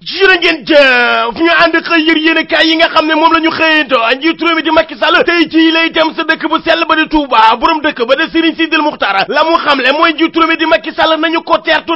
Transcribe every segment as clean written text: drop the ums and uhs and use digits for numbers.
jërë ngeen jëf ñu ànd xëy yër yéenekaay yi nga xam ne moom la ñu xëyanto njiitu réew mi di Macky Sall tey jii lay dem sa dëkk bu sell ba di Touba borom dëkk ba di Serigne Sidil Muxtaar la mu xamle mooy njiitu réew mi di Macky Sall nañu ko teertu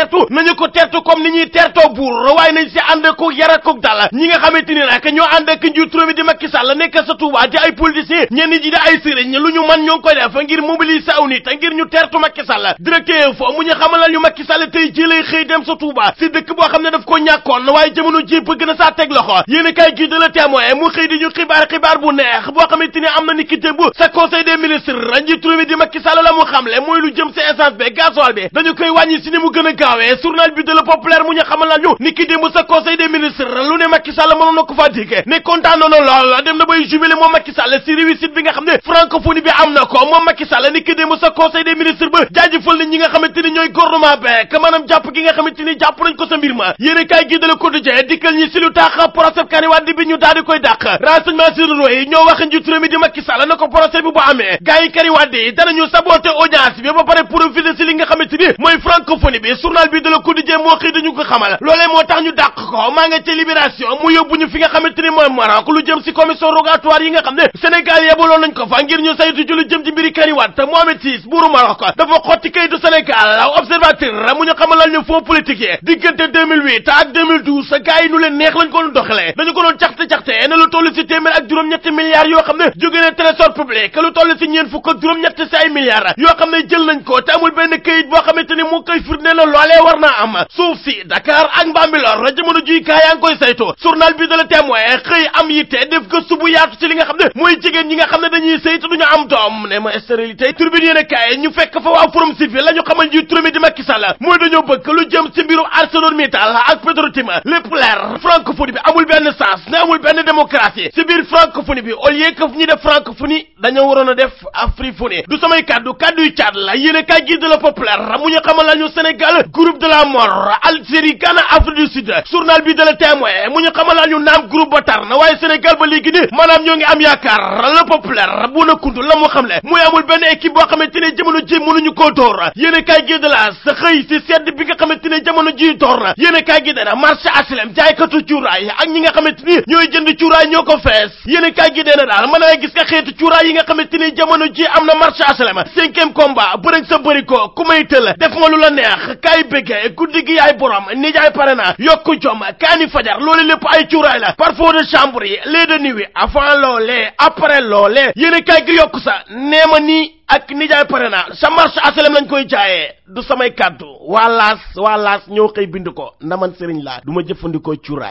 comme ni ñuy teertoo buur waaye nañ si ànd ko yar ak dal ñi nga xamante ni nag ñoo ànd ak njiitu réew mi di Macky Sall nekk sa Touba di ay politiciens ñenn ji di ay sëriñ lu ñu man ñoo ngi koy def ngir mobiliser aw nit ngir ñu teertu Macky Sall directeur fo mu ñu xamal ñu Macky Sall tey jii lay xëy dem sa Touba si dëkk boo xam ne daf ko ñàkkoon waaye jamono ji bëgg na saa teg loxo yéen kay gi de la témoin mu xëy di ñu xibaar bu neex boo xamante ni am na ni ki démb sa conseil des ministres njiitu réew mi di Macky Sall la mu xamle mooy lu jëm si essence bi gasoil bi dañu koy wàññi si ni mu gën a gaawee journal bi de la populaire mu ñu xamal nañu ni ki démb sa conseil des ministres lu ne Macky Sall mënoon na ko faa diggee ne kontaan na lool dem na bay jubilé moom Macky Sall si réussite bi nga xam ne francophonie bi am na ko moom Macky Sall ni ki démb sa conseil des ministres ba jaajëfal na ñi nga xamante ni ñooy gouvernement bi maanaam jàpp gi nga xamante ni jàpp nañ ko sa mbir ma yéen kay gi de la quotidien dikkal ñi si lu tax procès Karim Wade bi ñu daal di koy dàq renseignement généraux yi ñoo wax njiitu réew mi di Macky Sall na ko procès bi bu amee gars yi Karim Wade yi danañu saboter audience bi ba pare profiter si li nga xamante ni mooy francophonie bi journal bi de la quotidien moo xëy dañu ko xamal loolee moo tax ñu dàq ko maa nga ci libération mu yóbbu ñu fi nga xamante ni mooy Maroc lu jëm si commission rogatoire yi nga xam ne Sénégal yebaloon nañ ko fa ngir ñu saytu ci lu jëm ci mbiri Karim Wade Mohamed Sis buuru Maroc dafa xotti kayitu Sénégal observateur mu ñu xamal ñu fonds politique yi diggante 2008 ak 2012 gars yi nu leen neex lañ ko doon doxalee dañu ko doon caxte ne lu toll si téeméer ak juróom-ñetti milliards yoo xam ne jóge na trésor public lu toll si ñeen fukk ak juróom-ñetti si ay milliards yoo xam ne jël nañ ko te amul benn kayit boo xamante ni mu koy firnde la loolee war naa am suuf si Dakar ak Bambilor la jamono ji gaa yaa ngi koy saytu journal bi de la témoin xëy am yitte def gëstu bu yaatu ci li nga xam ne mooy jigéen ñi nga xam ne dañuy saytu duñu am doom ne ma stérilité turbine yéen a kaay ñu fekk fa waa Forum Civil la ñu xamal ji turmi di Macky Sall mooy dañoo bëgg lu jëm ci mbiru ArcelorMittal ak Petrotim lépp leer francophonie bi amul benn sens ne amul benn démocratie ci biir francophonie bi au lieu que ñu def francophonie dañoo waroon a def afriphonie du samay kaddu yu caat la yéen a kaay gi de la populaire mu ñu xamal la ñu Sénégal groupe de la mort Algérie Ghana Afrique du Sud journal bi de la témoin mu ñu xamal la ñu naam groupe ba tar na waaye Sénégal ba léegi ni maanaam ñoo ngi am yaakaar le populaire bu na kuntu la mu xamle muy amul benn équipe boo xamante ne jamono ji mënuñu koo door yéen a kaay gi de la sa xëy si sedd bi nga xamante ne jamono ji door na yéen a kaay gi de na marché HLM jaaykatu cuuraay ak ñi nga xamante ni ñooy jënd cuuraay ñoo ko fees yéen a kaay gi de na daal mën na gis nga xeetu cuuraay yi nga xamante ni jamono ji am na marché HLM 5e combat bërëg sa bëri ko ku may tël def nga lu la neex kaay bëggee guddi gi yaay borom nijaay pare na yokku jom kaani fajar loolu lépp ay cuuraay la parfum de chambre yi lait de nuit avant loolee après loolee yéen a kaay gi yokku sa neema nii ak nijaay pare na sa marché HLM lañ koy jaayee du samay kàddu waa laas ñoo xëy bind ko ndaman sëriñ laa du ma jëfandikoo cuuraay